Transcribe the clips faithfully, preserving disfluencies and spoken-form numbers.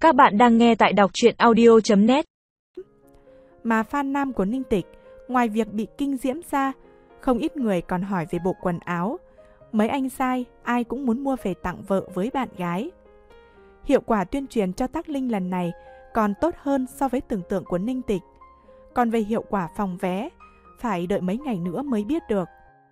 Các bạn đang nghe tại đọc truyện audio chấm net. Mà fan nam của Ninh Tịch, ngoài việc bị kinh diễm ra, không ít người còn hỏi về bộ quần áo. Mấy anh trai, ai cũng muốn mua về tặng vợ với bạn gái. Hiệu quả tuyên truyền cho Tác Linh lần này còn tốt hơn so với tưởng tượng của Ninh Tịch. Còn về hiệu quả phòng vé, phải đợi mấy ngày nữa mới biết được.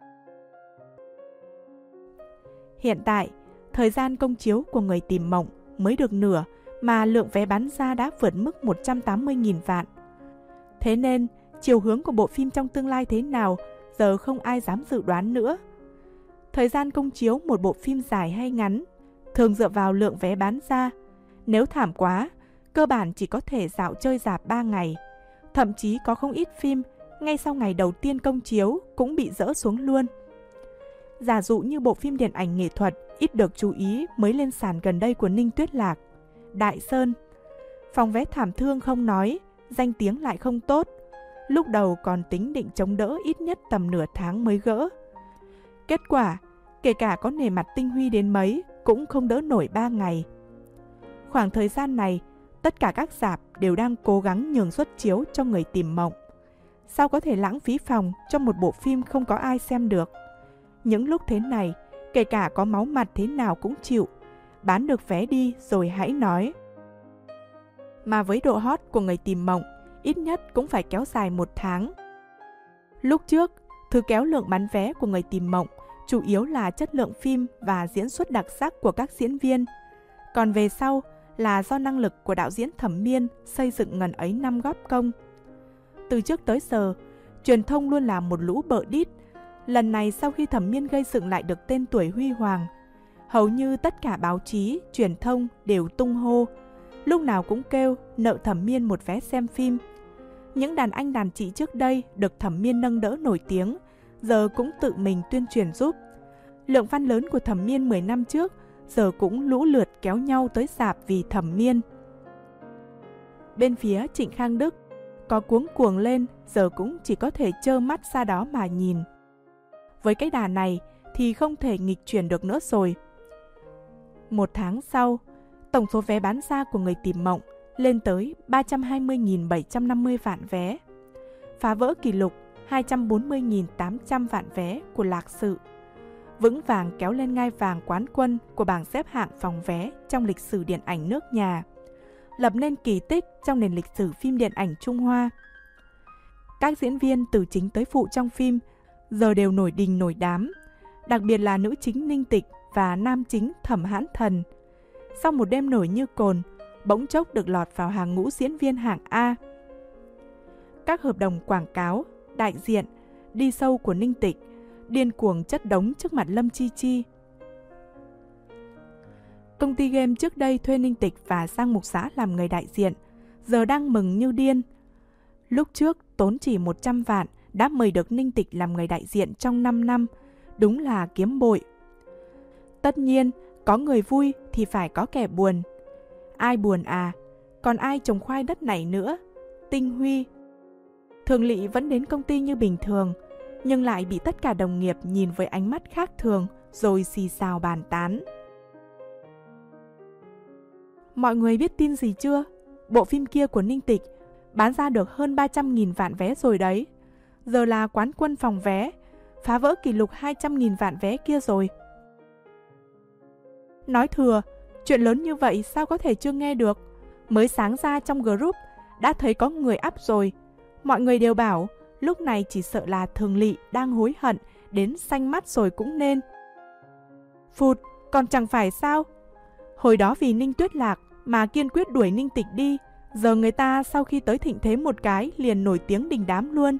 Hiện tại, thời gian công chiếu của Người Tìm Mộng mới được nửa mà lượng vé bán ra đã vượt mức một trăm tám mươi nghìn vạn. Thế nên, chiều hướng của bộ phim trong tương lai thế nào giờ không ai dám dự đoán nữa. Thời gian công chiếu một bộ phim dài hay ngắn thường dựa vào lượng vé bán ra. Nếu thảm quá, cơ bản chỉ có thể dạo chơi rạp ba ngày. Thậm chí có không ít phim ngay sau ngày đầu tiên công chiếu cũng bị dỡ xuống luôn. Giả dụ như bộ phim điện ảnh nghệ thuật ít được chú ý mới lên sàn gần đây của Ninh Tuyết Lạc, Đại Sơn. Phòng vé thảm thương không nói, danh tiếng lại không tốt. Lúc đầu còn tính định chống đỡ ít nhất tầm nửa tháng mới gỡ. Kết quả, kể cả có nề mặt tinh huy đến mấy cũng không đỡ nổi ba ngày. Khoảng thời gian này, tất cả các rạp đều đang cố gắng nhường suất chiếu cho Người Tìm Mộng. Sao có thể lãng phí phòng cho một bộ phim không có ai xem được? Những lúc thế này, kể cả có máu mặt thế nào cũng chịu. Bán được vé đi rồi hãy nói. Mà với độ hot của Người Tìm Mộng, ít nhất cũng phải kéo dài một tháng. Lúc trước, thứ kéo lượng bán vé của Người Tìm Mộng chủ yếu là chất lượng phim và diễn xuất đặc sắc của các diễn viên. Còn về sau là do năng lực của đạo diễn Thẩm Miên xây dựng ngần ấy năm góp công. Từ trước tới giờ, truyền thông luôn là một lũ bợ đít. Lần này sau khi Thẩm Miên gây dựng lại được tên tuổi huy hoàng, hầu như tất cả báo chí, truyền thông đều tung hô. Lúc nào cũng kêu nợ Thẩm Miên một vé xem phim. Những đàn anh đàn chị trước đây được Thẩm Miên nâng đỡ nổi tiếng, giờ cũng tự mình tuyên truyền giúp. Lượng fan lớn của Thẩm Miên mười năm trước, giờ cũng lũ lượt kéo nhau tới rạp vì Thẩm Miên. Bên phía Trịnh Khang Đức, có cuống cuồng lên, giờ cũng chỉ có thể trơ mắt ra đó mà nhìn. Với cái đà này thì không thể nghịch chuyển được nữa rồi. Một tháng sau, tổng số vé bán ra của Người Tìm Mộng lên tới ba trăm hai mươi nghìn bảy trăm năm mươi vạn vé, phá vỡ kỷ lục hai trăm bốn mươi nghìn tám trăm vạn vé của Lạc Sự, vững vàng kéo lên ngai vàng quán quân của bảng xếp hạng phòng vé trong lịch sử điện ảnh nước nhà, lập nên kỳ tích trong nền lịch sử phim điện ảnh Trung Hoa. Các diễn viên từ chính tới phụ trong phim giờ đều nổi đình nổi đám, đặc biệt là nữ chính Ninh Tịch và nam chính Thẩm Hãn Thần. Sau một đêm nổi như cồn, bỗng chốc được lọt vào hàng ngũ diễn viên hạng A. Các hợp đồng quảng cáo, đại diện, đi sâu của Ninh Tịch điên cuồng chất đống trước mặt Lâm Chi Chi. Công ty game trước đây thuê Ninh Tịch và Giang Mục Giã làm người đại diện, giờ đang mừng như điên. Lúc trước tốn chỉ một trăm vạn đã mời được Ninh Tịch làm người đại diện trong năm năm, đúng là kiếm bội. Tất nhiên, có người vui thì phải có kẻ buồn. Ai buồn à? Còn ai trồng khoai đất này nữa? Tinh Huy. Thường Lị vẫn đến công ty như bình thường, nhưng lại bị tất cả đồng nghiệp nhìn với ánh mắt khác thường rồi xì xào bàn tán. Mọi người biết tin gì chưa? Bộ phim kia của Ninh Tịch bán ra được hơn ba trăm nghìn vạn vé rồi đấy. Giờ là quán quân phòng vé, phá vỡ kỷ lục hai trăm nghìn vạn vé kia rồi. Nói thừa, chuyện lớn như vậy sao có thể chưa nghe được? Mới sáng ra trong group đã thấy có người up rồi. Mọi người đều bảo lúc này chỉ sợ là Thường Lị đang hối hận đến xanh mắt rồi cũng nên. Phụt, còn chẳng phải sao? Hồi đó vì Ninh Tuyết Lạc mà kiên quyết đuổi Ninh Tịch đi, giờ người ta sau khi tới thịnh thế một cái liền nổi tiếng đình đám luôn.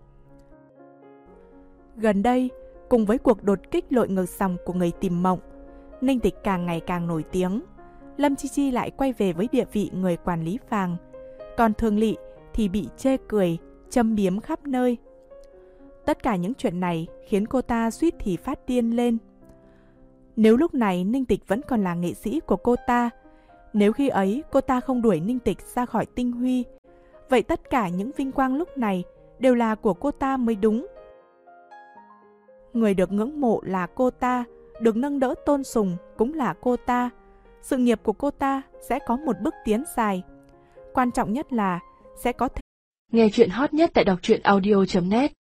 Gần đây, cùng với cuộc đột kích lội ngược dòng của Người Tìm Mộng, Ninh Tịch càng ngày càng nổi tiếng. Lâm Chi Chi lại quay về với địa vị người quản lý vàng, còn Thường Lị thì bị chê cười, châm biếm khắp nơi. Tất cả những chuyện này khiến cô ta suýt thì phát điên lên. Nếu lúc này Ninh Tịch vẫn còn là nghệ sĩ của cô ta, nếu khi ấy cô ta không đuổi Ninh Tịch ra khỏi Tinh Huy, vậy tất cả những vinh quang lúc này đều là của cô ta mới đúng. Người được ngưỡng mộ là cô ta, được nâng đỡ tôn sùng cũng là cô ta. sự nghiệp của cô ta sẽ có một bước tiến dài. Quan trọng nhất là sẽ có thể... Nghe chuyện hot nhất tại đọc truyện audio chấm net